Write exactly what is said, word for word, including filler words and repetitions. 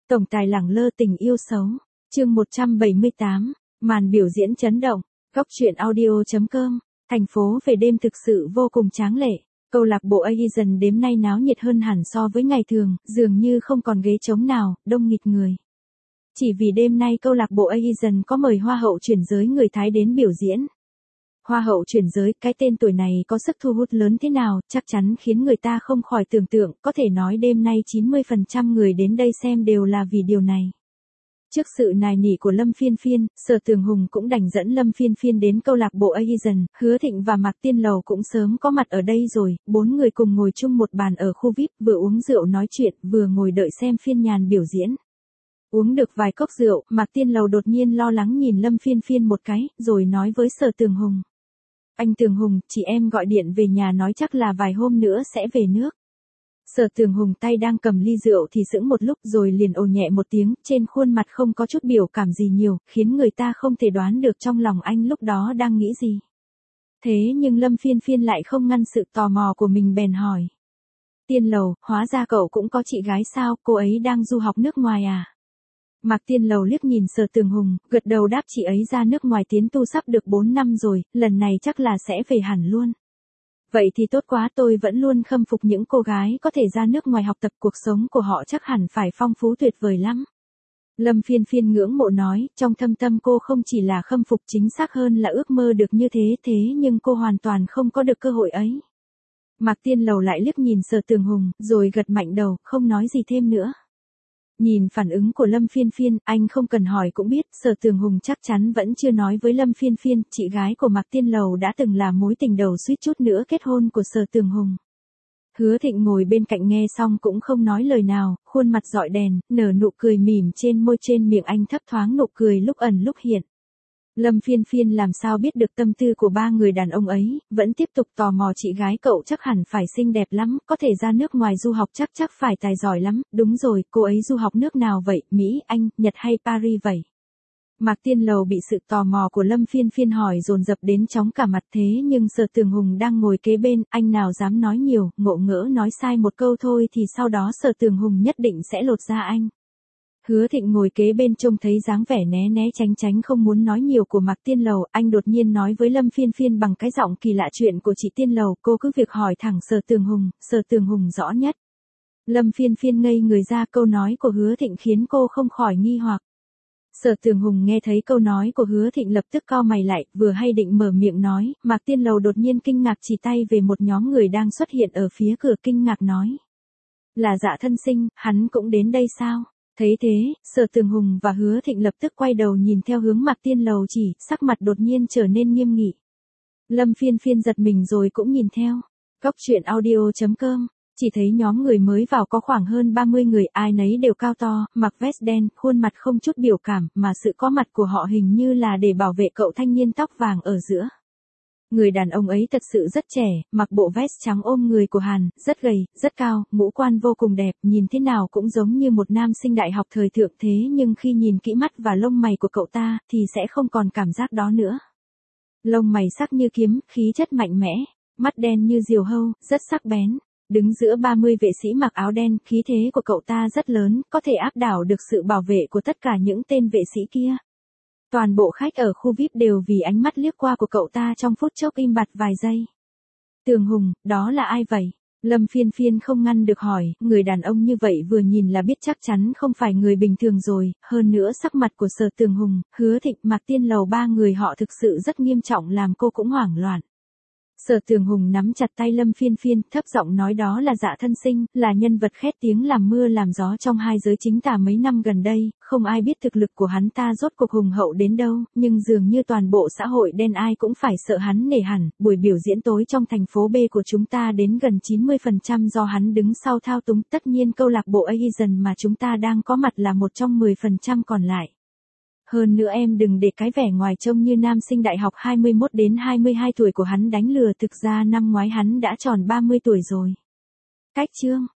Tổng tài lẳng lơ tình yêu xấu. Chương một trăm bảy mươi tám. Màn biểu diễn chấn động. Góc truyện audio chấm com. Thành phố về đêm thực sự vô cùng tráng lệ. Câu lạc bộ Asian đêm nay náo nhiệt hơn hẳn so với ngày thường, dường như không còn ghế trống nào, đông nghịt người. Chỉ vì đêm nay câu lạc bộ Asian có mời hoa hậu chuyển giới người Thái đến biểu diễn. Hoa hậu chuyển giới, cái tên tuổi này có sức thu hút lớn thế nào, chắc chắn khiến người ta không khỏi tưởng tượng, có thể nói đêm nay chín mươi phần trăm người đến đây xem đều là vì điều này. Trước sự nài nỉ của Lâm Phiên Phiên, Sở Tường Hùng cũng đành dẫn Lâm Phiên Phiên đến câu lạc bộ Asian, Hứa Thịnh và Mạc Tiên Lầu cũng sớm có mặt ở đây rồi, bốn người cùng ngồi chung một bàn ở khu vi ai pi, vừa uống rượu nói chuyện, vừa ngồi đợi xem Phiên Nhàn biểu diễn. Uống được vài cốc rượu, Mạc Tiên Lầu đột nhiên lo lắng nhìn Lâm Phiên Phiên một cái, rồi nói với Sở Tường Hùng. Anh Tường Hùng, chị em gọi điện về nhà nói chắc là vài hôm nữa sẽ về nước. Sở Tường Hùng tay đang cầm ly rượu thì sững một lúc rồi liền ồ nhẹ một tiếng, trên khuôn mặt không có chút biểu cảm gì nhiều, khiến người ta không thể đoán được trong lòng anh lúc đó đang nghĩ gì. Thế nhưng Lâm Phiên Phiên lại không ngăn sự tò mò của mình bèn hỏi. Tiên Lầu, hóa ra cậu cũng có chị gái sao, cô ấy đang du học nước ngoài à? Mạc Tiên Lầu liếc nhìn Sở Tường Hùng, gật đầu đáp chị ấy ra nước ngoài tiến tu sắp được bốn năm rồi, lần này chắc là sẽ về hẳn luôn. Vậy thì tốt quá, tôi vẫn luôn khâm phục những cô gái có thể ra nước ngoài học tập, cuộc sống của họ chắc hẳn phải phong phú tuyệt vời lắm. Lâm Phiên Phiên ngưỡng mộ nói, trong thâm tâm cô không chỉ là khâm phục, chính xác hơn là ước mơ được như thế, thế nhưng cô hoàn toàn không có được cơ hội ấy. Mạc Tiên Lầu lại liếc nhìn Sở Tường Hùng, rồi gật mạnh đầu, không nói gì thêm nữa. Nhìn phản ứng của Lâm Phiên Phiên, anh không cần hỏi cũng biết, Sở Tường Hùng chắc chắn vẫn chưa nói với Lâm Phiên Phiên, chị gái của Mạc Tiên Lầu đã từng là mối tình đầu suýt chút nữa kết hôn của Sở Tường Hùng. Hứa Thịnh ngồi bên cạnh nghe xong cũng không nói lời nào, khuôn mặt dọi đèn, nở nụ cười mỉm trên môi, trên miệng anh thấp thoáng nụ cười lúc ẩn lúc hiện. Lâm Phiên Phiên làm sao biết được tâm tư của ba người đàn ông ấy, vẫn tiếp tục tò mò chị gái cậu chắc hẳn phải xinh đẹp lắm, có thể ra nước ngoài du học chắc chắc phải tài giỏi lắm, đúng rồi, cô ấy du học nước nào vậy, Mỹ, Anh, Nhật hay Paris vậy? Mạc Tiên Lầu bị sự tò mò của Lâm Phiên Phiên hỏi dồn dập đến chóng cả mặt, thế nhưng Sở Tường Hùng đang ngồi kế bên, anh nào dám nói nhiều, ngộ ngỡ nói sai một câu thôi thì sau đó Sở Tường Hùng nhất định sẽ lột da anh. Hứa Thịnh ngồi kế bên trông thấy dáng vẻ né né tránh tránh không muốn nói nhiều của Mạc Tiên Lầu, anh đột nhiên nói với Lâm Phiên Phiên bằng cái giọng kỳ lạ, chuyện của chị Tiên Lầu, cô cứ việc hỏi thẳng Sở Tường Hùng, Sở Tường Hùng rõ nhất. Lâm Phiên Phiên ngây người ra, câu nói của Hứa Thịnh khiến cô không khỏi nghi hoặc. Sở Tường Hùng nghe thấy câu nói của Hứa Thịnh lập tức cau mày lại, vừa hay định mở miệng nói, Mạc Tiên Lầu đột nhiên kinh ngạc chỉ tay về một nhóm người đang xuất hiện ở phía cửa, kinh ngạc nói. Là Dạ Thân Sinh, hắn cũng đến đây sao? Thấy thế, Sở Tường Hùng và Hứa Thịnh lập tức quay đầu nhìn theo hướng Mạc Tiên Lầu chỉ, sắc mặt đột nhiên trở nên nghiêm nghị. Lâm Phiên Phiên giật mình rồi cũng nhìn theo. Góc truyện audio chấm com. Chỉ thấy nhóm người mới vào có khoảng hơn ba mươi người, ai nấy đều cao to, mặc vest đen, khuôn mặt không chút biểu cảm, mà sự có mặt của họ hình như là để bảo vệ cậu thanh niên tóc vàng ở giữa. Người đàn ông ấy thật sự rất trẻ, mặc bộ vest trắng ôm người của Hàn, rất gầy, rất cao, ngũ quan vô cùng đẹp, nhìn thế nào cũng giống như một nam sinh đại học thời thượng, thế nhưng khi nhìn kỹ mắt và lông mày của cậu ta, thì sẽ không còn cảm giác đó nữa. Lông mày sắc như kiếm, khí chất mạnh mẽ, mắt đen như diều hâu, rất sắc bén. Đứng giữa ba mươi vệ sĩ mặc áo đen, khí thế của cậu ta rất lớn, có thể áp đảo được sự bảo vệ của tất cả những tên vệ sĩ kia. Toàn bộ khách ở khu vi ai pi đều vì ánh mắt liếc qua của cậu ta trong phút chốc im bặt vài giây. Tường Hùng, đó là ai vậy? Lâm Phiên Phiên không ngăn được hỏi, người đàn ông như vậy vừa nhìn là biết chắc chắn không phải người bình thường rồi, hơn nữa sắc mặt của Sở Tường Hùng, Hứa Thịnh, Mạc Tiên Lầu ba người họ thực sự rất nghiêm trọng làm cô cũng hoảng loạn. Sở Tường Hùng nắm chặt tay Lâm Phiên Phiên, thấp giọng nói đó là Dạ Thân Sinh, là nhân vật khét tiếng làm mưa làm gió trong hai giới chính tà mấy năm gần đây, không ai biết thực lực của hắn ta rốt cuộc hùng hậu đến đâu, nhưng dường như toàn bộ xã hội đen ai cũng phải sợ hắn nể hẳn, buổi biểu diễn tối trong thành phố B của chúng ta đến gần chín mươi phần trăm do hắn đứng sau thao túng, tất nhiên câu lạc bộ Asian mà chúng ta đang có mặt là một trong mười phần trăm còn lại. Hơn nữa em đừng để cái vẻ ngoài trông như nam sinh đại học hai mươi mốt đến hai mươi hai tuổi của hắn đánh lừa, thực ra năm ngoái hắn đã tròn ba mươi tuổi rồi. Cách chương.